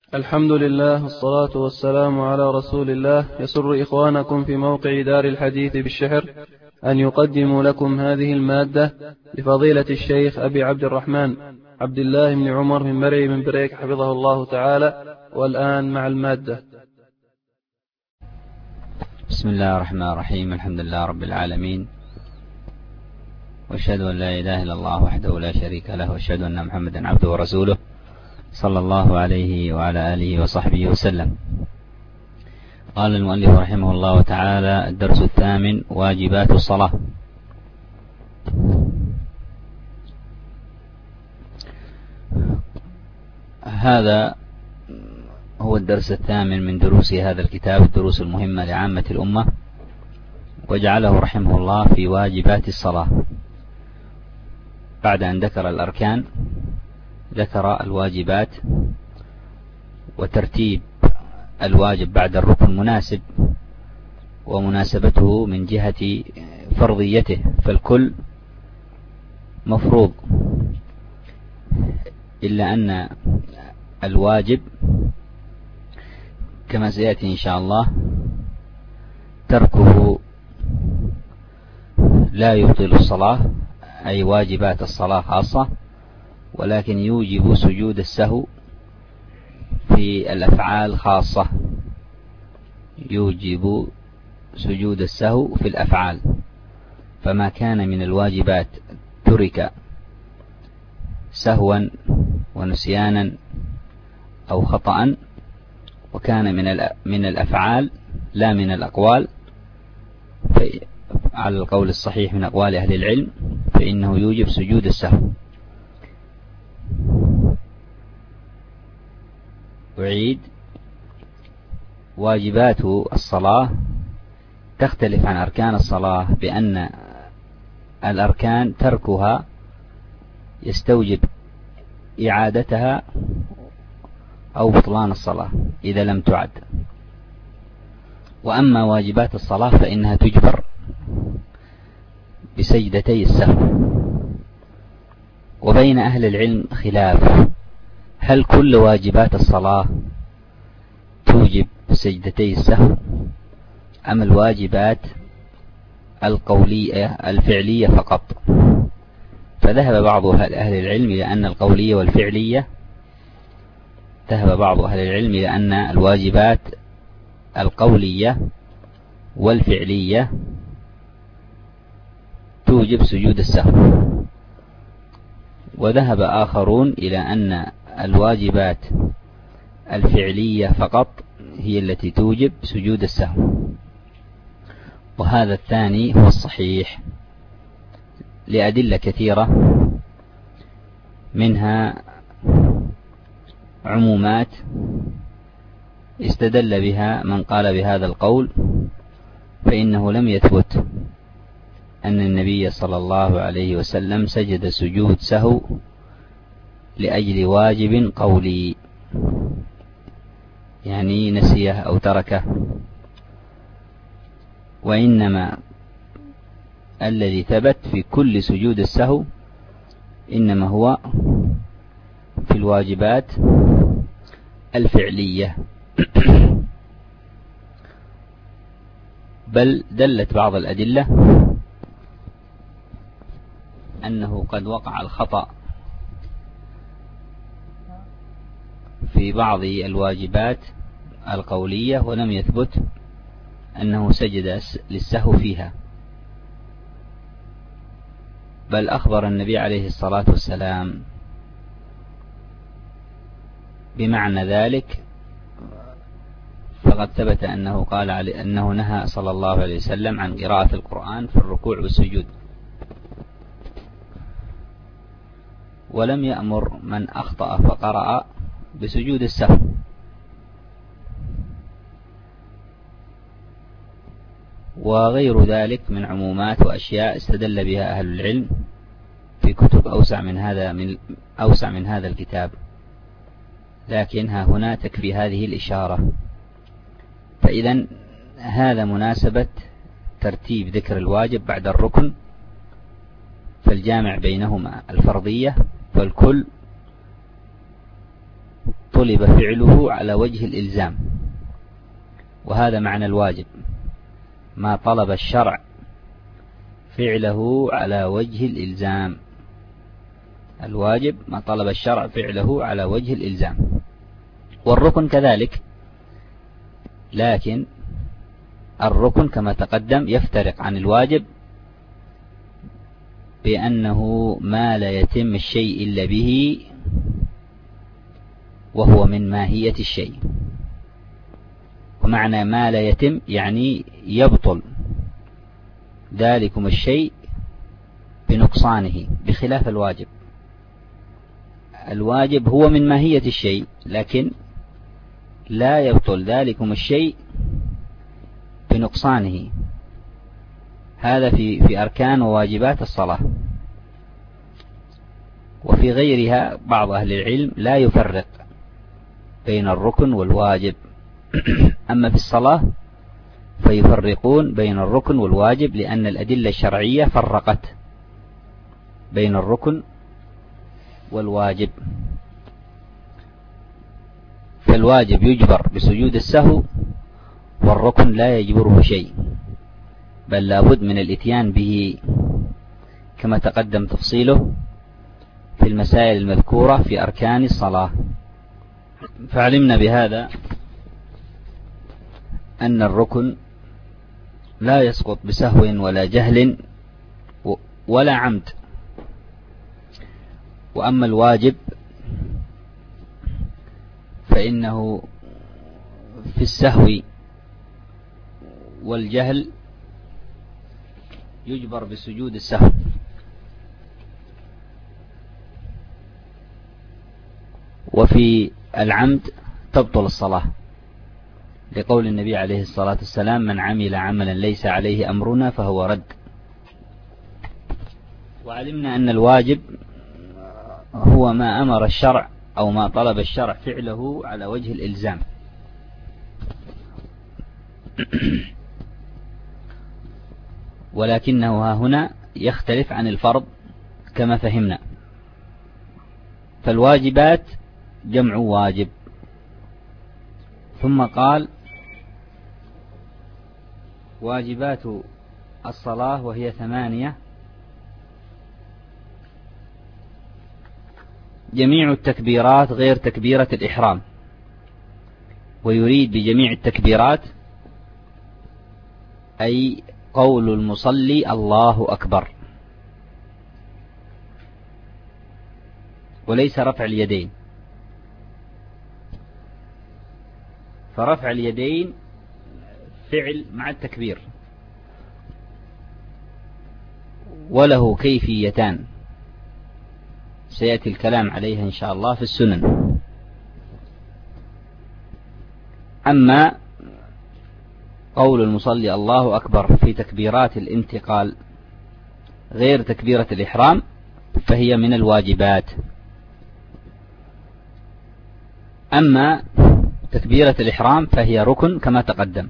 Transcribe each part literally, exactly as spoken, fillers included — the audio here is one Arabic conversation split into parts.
الحمد لله والصلاة والسلام على رسول الله. يسر إخوانكم في موقع دار الحديث بالشحر أن يقدموا لكم هذه المادة لفضيلة الشيخ أبي عبد الرحمن عبد الله بن عمر من مرعي من بريك حفظه الله تعالى. والآن مع المادة. بسم الله الرحمن الرحيم. الحمد لله رب العالمين، وأشهد أن لا إله إلا الله وحده لا شريك له، وأشهد أن محمدا عبده ورسوله صلى الله عليه وعلى آله وصحبه وسلم. قال المؤلف رحمه الله تعالى: الدرس الثامن: واجبات الصلاة. هذا هو الدرس الثامن من دروس هذا الكتاب، الدروس المهمة لعامة الأمة، وجعله رحمه الله في واجبات الصلاة. بعد أن ذكر الأركان ذكر الواجبات، وترتيب الواجب بعد الركن مناسب، ومناسبته من جهة فرضيته، فالكل مفروض، إلا أن الواجب كما سيأتي إن شاء الله تركه لا يبطل الصلاة، أي واجبات الصلاة خاصة، ولكن يوجب سجود السهو في الأفعال خاصة، يوجب سجود السهو في الأفعال. فما كان من الواجبات ترك سهوا ونسيانا أو خطأ، وكان من من الأفعال لا من الأقوال، على القول الصحيح من أقوال أهل العلم، فإنه يوجب سجود السهو. أعيد: واجبات الصلاة تختلف عن أركان الصلاة، بأن الأركان تركها يستوجب إعادتها أو بطلان الصلاة إذا لم تعد. وأما واجبات الصلاة فإنها تجبر بسجدتي السهو. وبين أهل العلم خلاف: هل كل واجبات الصلاة توجب سجدتي السهو، أم الواجبات القولية الفعلية فقط؟ فذهب بعض أهل العلم إلى أن القولية والفعلية ذهب بعض أهل العلم إلى أن الواجبات القولية والفعلية توجب سجود السهو، وذهب آخرون إلى أن الواجبات الفعلية فقط هي التي توجب سجود السهو. وهذا الثاني هو الصحيح لأدلة كثيرة، منها عمومات استدل بها من قال بهذا القول، فإنه لم يثبت أن النبي صلى الله عليه وسلم سجد سجود سهو لأجل واجب قولي، يعني نسيه أو تركه، وإنما الذي ثبت في كل سجود السهو إنما هو في الواجبات الفعلية. بل دلت بعض الأدلة أنه قد وقع الخطأ في بعض الواجبات القولية ولم يثبت أنه سجد للسهو فيها، بل أخبر النبي عليه الصلاة والسلام بمعنى ذلك، فقد ثبت أنه قال أنه نهى صلى الله عليه وسلم عن قراءة القرآن في الركوع والسجود، ولم يأمر من أخطأ فقرأ بسجود السهو. وغير ذلك من عمومات وأشياء استدل بها أهل العلم في كتب أوسع من هذا من أوسع من هذا الكتاب، لكن ها هنا تكفي هذه الإشارة. فإذا هذا مناسبة ترتيب ذكر الواجب بعد الركن، فالجامع بينهما الفرضية، فالكل طلب فعله على وجه الإلزام، وهذا معنى الواجب، ما طلب الشرع فعله على وجه الإلزام. الواجب ما طلب الشرع فعله على وجه الإلزام. والركن كذلك، لكن الركن كما تقدم يفترق عن الواجب بأنه ما لا يتم الشيء إلا به، وهو من ماهية الشيء. ومعنى ما لا يتم يعني يبطل ذلكم الشيء بنقصانه، بخلاف الواجب. الواجب هو من ماهية الشيء، لكن لا يبطل ذلكم الشيء بنقصانه. هذا في في أركان وواجبات الصلاة. وفي غيرها بعض أهل العلم لا يفرق بين الركن والواجب. أما في الصلاة فيفرقون بين الركن والواجب، لأن الأدلة الشرعية فرقت بين الركن والواجب. فالواجب يجبر بسجود السهو، والركن لا يجبره شيء، بل لابد من الاتيان به، كما تقدم تفصيله في المسائل المذكورة في أركان الصلاة. فعلمنا بهذا أن الركن لا يسقط بسهو ولا جهل ولا عمد. وأما الواجب فإنه في السهو والجهل يجبر بسجود السهو. وفي العمد تبطل الصلاة، لقول النبي عليه الصلاة والسلام: من عمل عملا ليس عليه أمرنا فهو رد. وعلمنا أن الواجب هو ما أمر الشرع أو ما طلب الشرع فعله على وجه الإلزام. ولكنه ها هنا يختلف عن الفرض كما فهمنا. فالواجبات جمع واجب. ثم قال: واجبات الصلاة وهي ثمانية: جميع التكبيرات غير تكبيرة الإحرام. ويريد بجميع التكبيرات أي قول المصلي الله أكبر، وليس رفع اليدين. فرفع اليدين فعل مع التكبير، وله كيفيتان سيأتي الكلام عليها إن شاء الله في السنن. أما قول المصلي الله أكبر في تكبيرات الانتقال غير تكبيرة الإحرام فهي من الواجبات. أما تكبيرة الإحرام فهي ركن كما تقدم.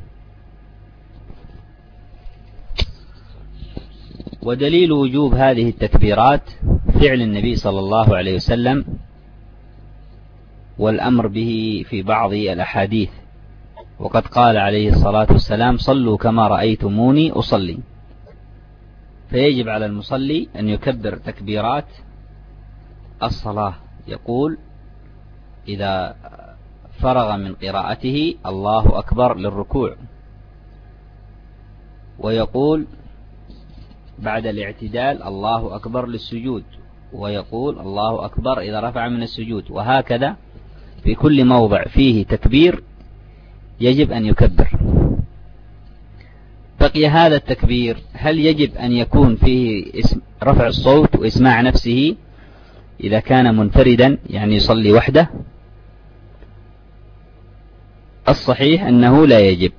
ودليل وجوب هذه التكبيرات فعل النبي صلى الله عليه وسلم والأمر به في بعض الأحاديث. وقد قال عليه الصلاة والسلام: صلوا كما رأيتموني أصلي. فيجب على المصلي أن يكبر تكبيرات الصلاة. يقول إذا فرغ من قراءته: الله أكبر للركوع. ويقول بعد الاعتدال: الله أكبر للسجود. ويقول: الله أكبر إذا رفع من السجود. وهكذا في كل موضع فيه تكبير يجب أن يكبر. بقي هذا التكبير، هل يجب أن يكون فيه رفع الصوت وإسماع نفسه إذا كان منفردا يعني يصلي وحده؟ الصحيح أنه لا يجب،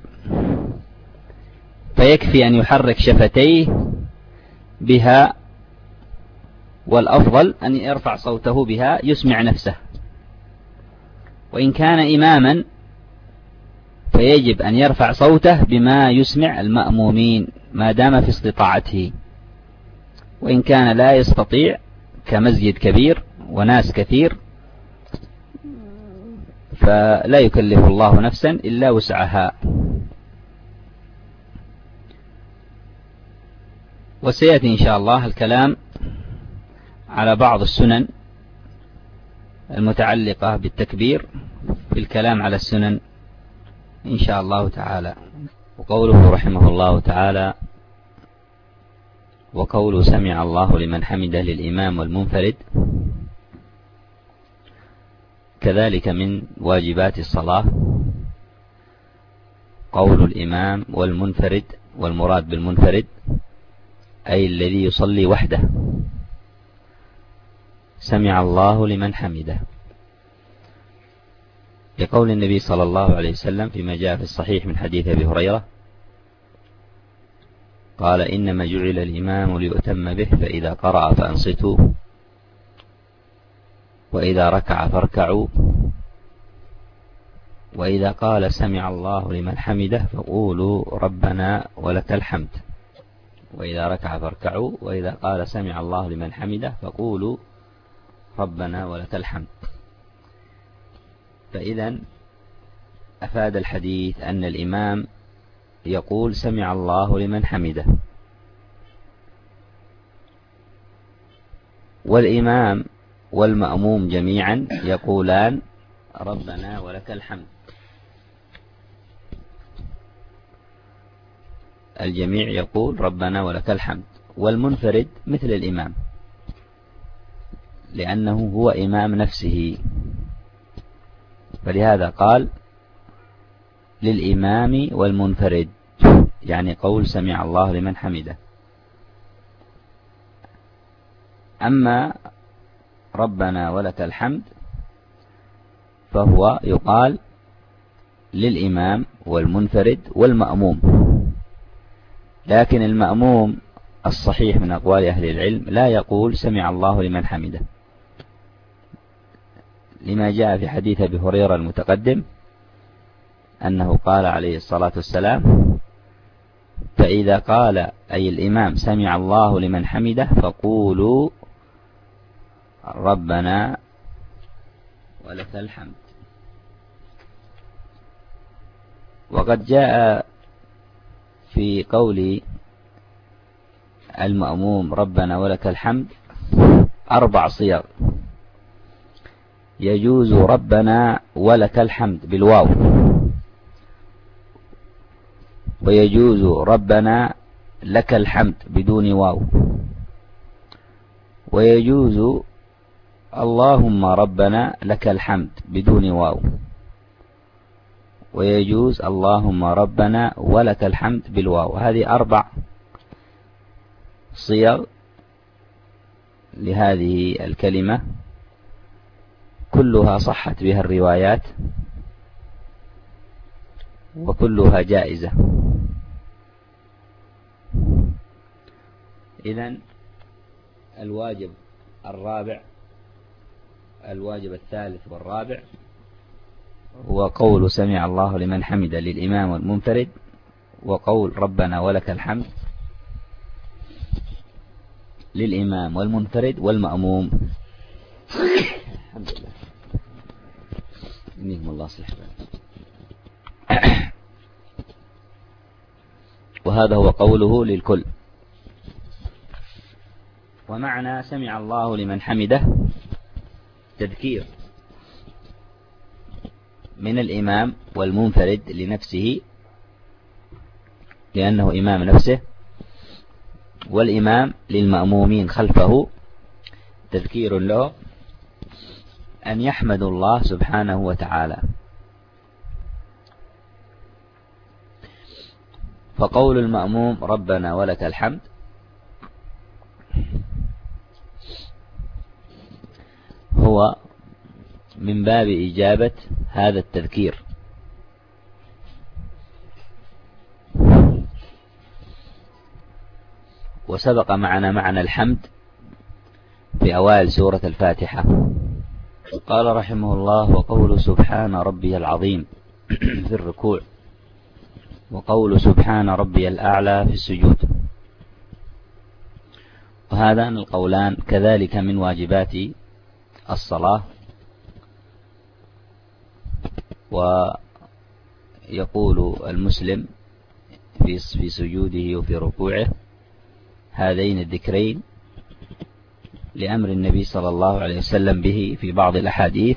فيكفي أن يحرك شفتيه بها، والأفضل أن يرفع صوته بها يسمع نفسه. وإن كان إماما فيجب أن يرفع صوته بما يسمع المأمومين ما دام في استطاعته. وإن كان لا يستطيع كمسجد كبير وناس كثير فلا يكلف الله نفسا إلا وسعها. وسيأتي إن شاء الله الكلام على بعض السنن المتعلقة بالتكبير في الكلام على السنن إن شاء الله تعالى. وقوله رحمه الله تعالى: وقول سمع الله لمن حمده للإمام والمنفرد، كذلك من واجبات الصلاة قول الإمام والمنفرد، والمراد بالمنفرد أي الذي يصلي وحده: سمع الله لمن حمده، لقول النبي صلى الله عليه وسلم فيما جاء في الصحيح من حديث أبي هريرة قال: إنما جعل الإمام ليؤتم به، فإذا قرأ فأنصتوا، وإذا ركع فاركعوا، وإذا قال سمع الله لمن حمده فقولوا ربنا ولك الحمد. وإذا ركع فاركعوا، وإذا قال سمع الله لمن حمده فقولوا ربنا ولك الحمد. فإذا أفاد الحديث أن الإمام يقول سمع الله لمن حمده، والإمام والمأموم جميعا يقولان ربنا ولك الحمد. الجميع يقول ربنا ولك الحمد، والمنفرد مثل الإمام لأنه هو إمام نفسه، فلهذا قال للإمام والمنفرد، يعني قول سمع الله لمن حمده. أما ربنا ولك الحمد فهو يقال للإمام والمنفرد والمأموم، لكن المأموم الصحيح من أقوال أهل العلم لا يقول سمع الله لمن حمده، لما جاء في حديث أبي هريرة المتقدم أنه قال عليه الصلاة والسلام: فإذا قال أي الإمام سمع الله لمن حمده فقولوا ربنا ولك الحمد. وقد جاء في قول المأموم ربنا ولك الحمد أربع صيغ: يجوز ربنا ولك الحمد بالواو، ويجوز ربنا لك الحمد بدون واو، ويجوز اللهم ربنا لك الحمد بدون واو، ويجوز اللهم ربنا ولك الحمد بالواو. هذه أربع صيغ لهذه الكلمة كلها صحت بها الروايات وكلها جائزة. إذن الواجب الرابع الواجب الثالث والرابع هو قول سمع الله لمن حمد للإمام والمنفرد، وقول ربنا ولك الحمد للإمام والمنفرد والمأموم. الحمد لله إنكم الله صلح. وهذا هو قوله للكل. ومعنى سمع الله لمن حمده تذكير من الإمام والمنفرد لنفسه لأنه إمام نفسه، والإمام للمأمومين خلفه تذكير له أن يحمدوا الله سبحانه وتعالى. فقول المأموم ربنا ولك الحمد هو من باب إجابة هذا التذكير. وسبق معنا معنى الحمد في أوائل سورة الفاتحة. قال رحمه الله: وقول سبحان ربي العظيم في الركوع، وقول سبحان ربي الأعلى في السجود. وهذان القولان كذلك من واجبات الصلاة، ويقول المسلم في سجوده وفي ركوعه هذين الذكرين لأمر النبي صلى الله عليه وسلم به في بعض الأحاديث،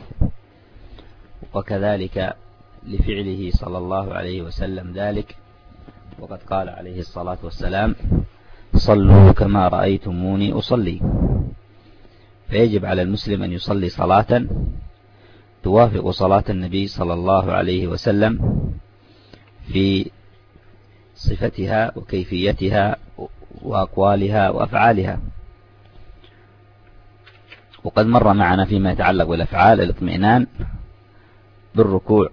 وكذلك لفعله صلى الله عليه وسلم ذلك، وقد قال عليه الصلاة والسلام: صلوا كما رأيتموني أصلي. فيجب على المسلم أن يصلي صلاة توافق صلاة النبي صلى الله عليه وسلم في صفتها وكيفيتها وأقوالها وأفعالها. وقد مر معنا فيما يتعلق بالأفعال الاطمئنان بالركوع،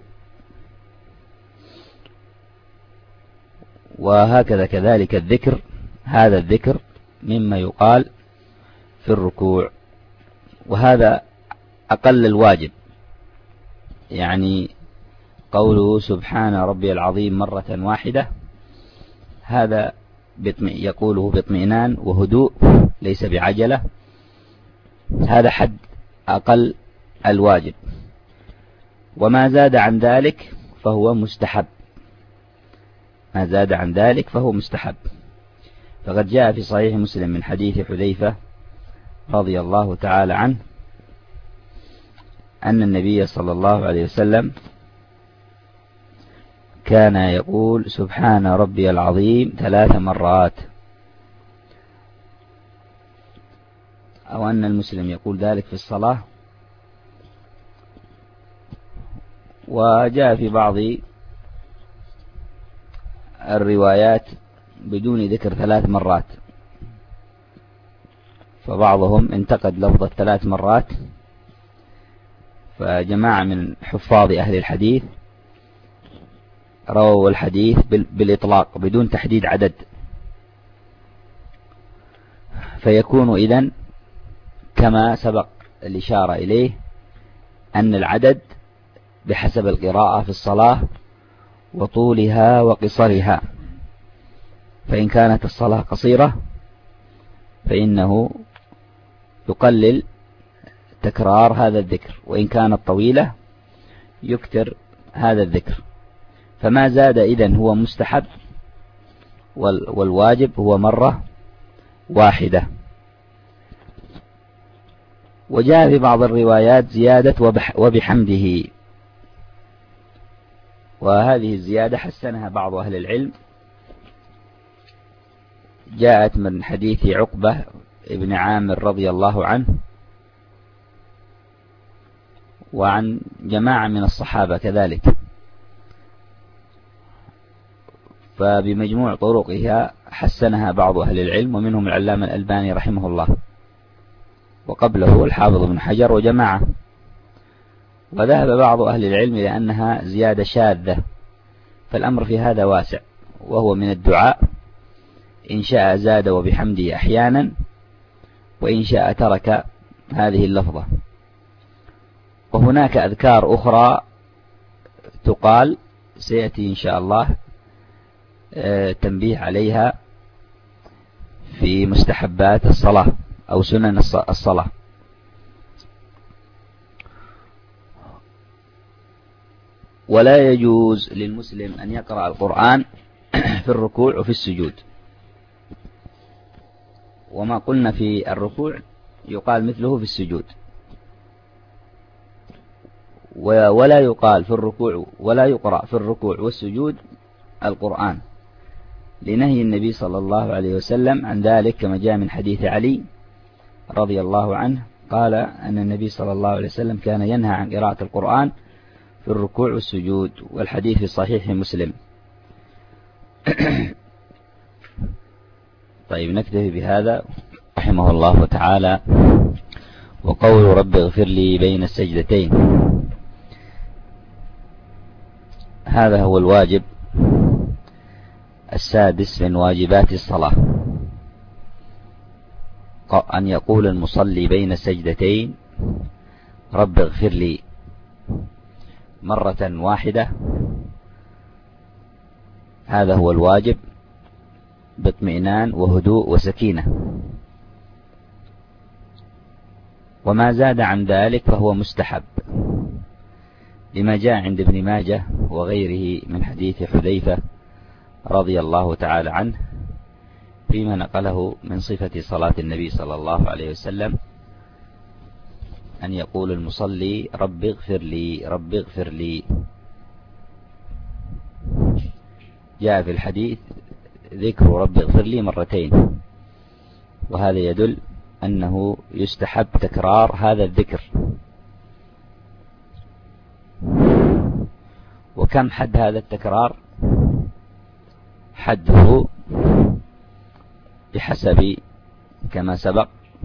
وهكذا كذلك الذكر، هذا الذكر مما يقال في الركوع، وهذا أقل الواجب، يعني قوله سبحان ربي العظيم مرة واحدة هذا يقوله باطمئنان وهدوء ليس بعجلة، هذا حد أقل الواجب. وما زاد عن ذلك فهو مستحب، ما زاد عن ذلك فهو مستحب. فقد جاء في صحيح مسلم من حديث حذيفة رضي الله تعالى عنه أن النبي صلى الله عليه وسلم كان يقول سبحان ربي العظيم ثلاث مرات، أو أن المسلم يقول ذلك في الصلاة. وجاء في بعض الروايات بدون ذكر ثلاث مرات، فبعضهم انتقد لفظ ثلاث مرات، فجماعة من حفاظ أهل الحديث رووا الحديث بالإطلاق بدون تحديد عدد، فيكون إذن كما سبق الإشارة إليه أن العدد بحسب القراءة في الصلاة وطولها وقصرها، فإن كانت الصلاة قصيرة فإنه يقلل تكرار هذا الذكر، وإن كانت طويلة يكتر هذا الذكر. فما زاد إذن هو مستحب، والواجب هو مرة واحدة. وجاء في بعض الروايات زيادة وبحمده، وهذه الزيادة حسنها بعض أهل العلم، جاءت من حديث عقبة ابن عامر رضي الله عنه وعن جماعة من الصحابة كذلك، فبمجموع طرقها حسنها بعض أهل العلم، ومنهم العلامة الألباني رحمه الله، وقبله الحافظ بن حجر وجماعة. وذهب بعض أهل العلم إلى أنها زيادة شاذة، فالأمر في هذا واسع، وهو من الدعاء، إن شاء زاد وبحمده أحيانا، وإن شاء ترك هذه اللفظة. وهناك أذكار أخرى تقال سيأتي إن شاء الله تنبيه عليها في مستحبات الصلاة أو سنن الصلاة. ولا يجوز للمسلم أن يقرأ القرآن في الركوع وفي السجود، وما قلنا في الركوع يقال مثله في السجود، ولا يقال في الركوع ولا يقرأ في الركوع والسجود القرآن، لنهي النبي صلى الله عليه وسلم عن ذلك، كما جاء من حديث علي رضي الله عنه قال أن النبي صلى الله عليه وسلم كان ينهى عن قراءة القرآن في الركوع والسجود، والحديث في صحيح مسلم. طيب نكتفي بهذا رحمه الله تعالى. وقول رب اغفر لي بين السجدتين، هذا هو الواجب السادس من واجبات الصلاة، أن يقول المصلي بين السجدتين رب اغفر لي مرة واحدة، هذا هو الواجب باطمئنان وهدوء وسكينة. وما زاد عن ذلك فهو مستحب، لما جاء عند ابن ماجه وغيره من حديث حذيفة رضي الله تعالى عنه فيما نقله من صفة صلاة النبي صلى الله عليه وسلم أن يقول المصلي رب اغفر لي رب اغفر لي. جاء في الحديث ذكر رب اغفر لي مرتين، وهذا يدل أنه يستحب تكرار هذا الذكر. وكم حد هذا التكرار؟ حده بحسب كما سبق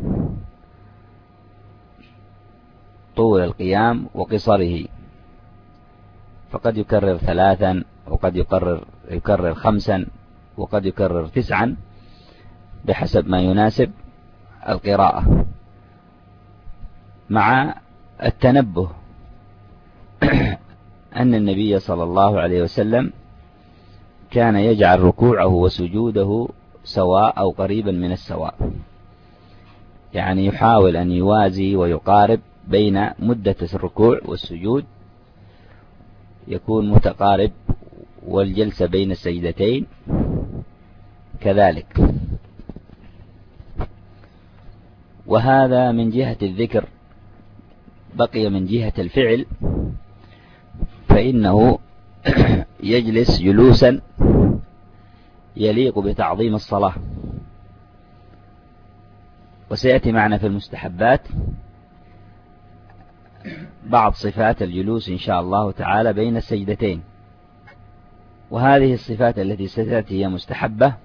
طول القيام وقصره، فقد يكرر ثلاثا وقد يكرر يكرر خمسا وقد يكرر تسعا بحسب ما يناسب القراءة، مع التنبه أن النبي صلى الله عليه وسلم كان يجعل ركوعه وسجوده سواء أو قريبا من السواء، يعني يحاول أن يوازي ويقارب بين مدة الركوع والسجود يكون متقارب، والجلسة بين السجدتين كذلك. وهذا من جهة الذكر. بقي من جهة الفعل فإنه يجلس جلوسا يليق بتعظيم الصلاة، وسيأتي معنا في المستحبات بعض صفات الجلوس إن شاء الله تعالى بين السجدتين، وهذه الصفات التي ستأتي هي مستحبة،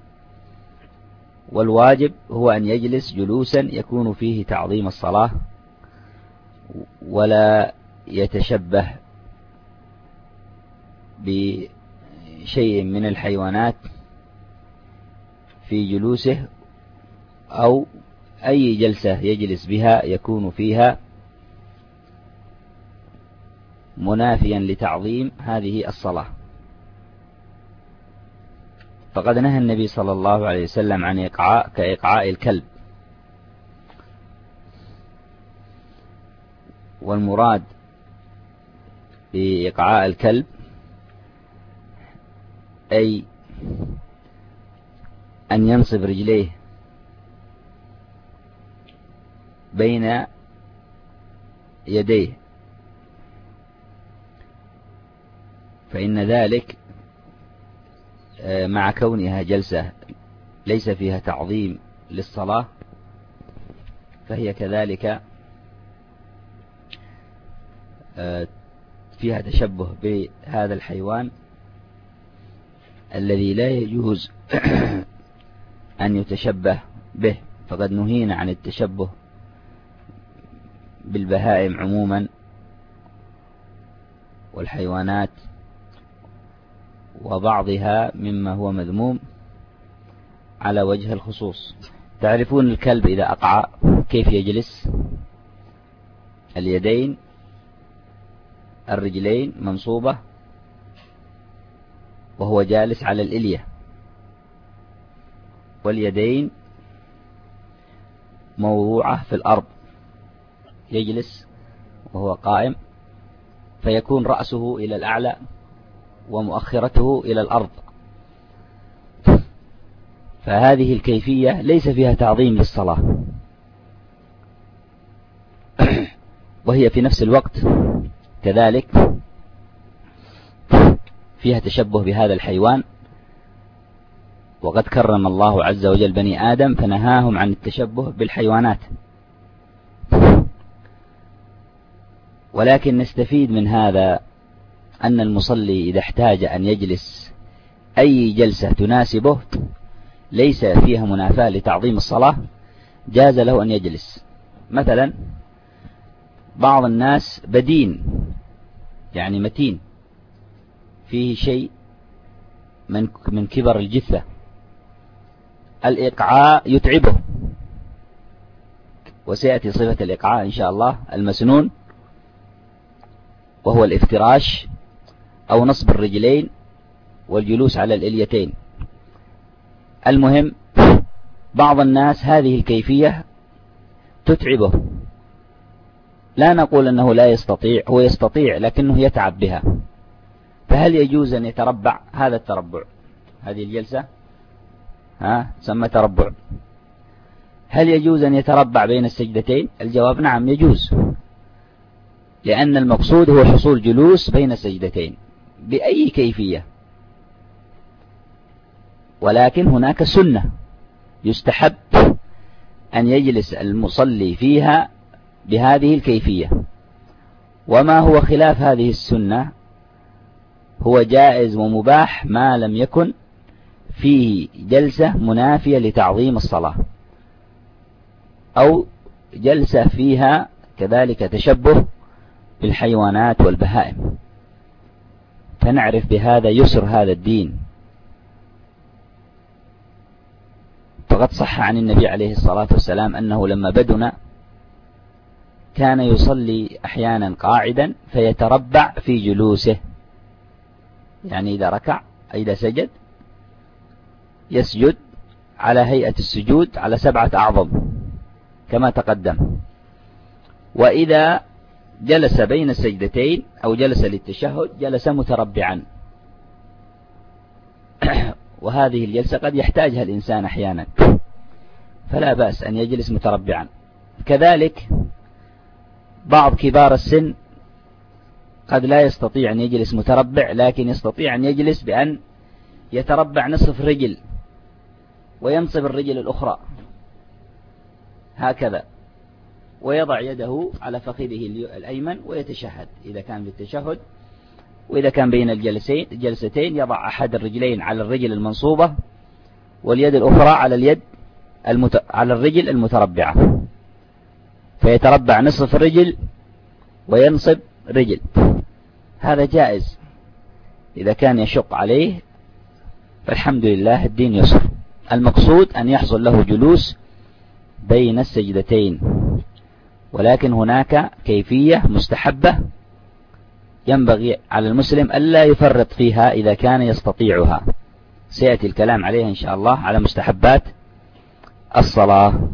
والواجب هو أن يجلس جلوسا يكون فيه تعظيم الصلاة ولا يتشبه بشيء من الحيوانات في جلوسه، أو أي جلسة يجلس بها يكون فيها منافيا لتعظيم هذه الصلاة. فقد نهى النبي صلى الله عليه وسلم عن إيقاع كإيقاع الكلب، والمراد بإيقاع الكلب أي أن ينصب رجليه بين يديه، فإن ذلك مع كونها جلسة ليس فيها تعظيم للصلاة فهي كذلك فيها تشبه بهذا الحيوان الذي لا يجوز أن يتشبه به. فقد نهينا عن التشبه بالبهائم عموما والحيوانات وبعضها مما هو مذموم على وجه الخصوص. تعرفون الكلب إذا أقعى كيف يجلس؟ اليدين الرجلين منصوبة وهو جالس على الإلية، واليدين موضوعة في الأرض، يجلس وهو قائم فيكون رأسه إلى الأعلى ومؤخرته إلى الأرض. فهذه الكيفية ليس فيها تعظيم للصلاة، وهي في نفس الوقت كذلك فيها تشبه بهذا الحيوان. وقد كرم الله عز وجل بني آدم فنهاهم عن التشبه بالحيوانات. ولكن نستفيد من هذا أن المصلي إذا احتاج أن يجلس أي جلسة تناسبه ليس فيها منافاة لتعظيم الصلاة جاز له أن يجلس. مثلا بعض الناس بدين يعني متين فيه شيء من من كبر الجثة، الإقعاء يتعبه، وسيأتي صفة الإقعاء إن شاء الله المسنون، وهو الافتراش أو نصب الرجلين والجلوس على الإليتين. المهم بعض الناس هذه الكيفية تتعبه لا نقول أنه لا يستطيع، هو يستطيع لكنه يتعب بها. فهل يجوز أن يتربع؟ هذا التربع، هذه الجلسة ها تسمى تربع. هل يجوز أن يتربع بين السجدتين؟ الجواب نعم يجوز، لأن المقصود هو حصول جلوس بين السجدتين بأي كيفية. ولكن هناك سنة يستحب أن يجلس المصلي فيها بهذه الكيفية، وما هو خلاف هذه السنة هو جائز ومباح ما لم يكن فيه جلسة منافية لتعظيم الصلاة، أو جلسة فيها كذلك تشبه بالحيوانات والبهائم. فنعرف بهذا يسر هذا الدين. فقد صح عن النبي عليه الصلاة والسلام أنه لما بدنا كان يصلي أحيانا قاعدا فيتربع في جلوسه، يعني إذا ركع إذا سجد يسجد على هيئة السجود على سبعة أعظم كما تقدم، وإذا جلس بين السجدتين أو جلس للتشهد جلس متربعا. وهذه الجلسة قد يحتاجها الإنسان أحيانا، فلا بأس أن يجلس متربعا. كذلك بعض كبار السن قد لا يستطيع أن يجلس متربع، لكن يستطيع أن يجلس بأن يتربع نصف رجل وينصب الرجل الأخرى هكذا، ويضع يده على فخذه الأيمن ويتشهد إذا كان في التشهد. وإذا كان بين الجلسين الجلستين يضع أحد الرجلين على الرجل المنصوبة واليد الأخرى على اليد المت... على الرجل المتربعة، فيتربع نصف الرجل وينصب رجل. هذا جائز إذا كان يشق عليه، فالحمد لله الدين يسر. المقصود أن يحصل له جلوس بين السجدتين، ولكن هناك كيفية مستحبة ينبغي على المسلم ألا يفرط فيها إذا كان يستطيعها. سيأتي الكلام عليها إن شاء الله على مستحبات الصلاة.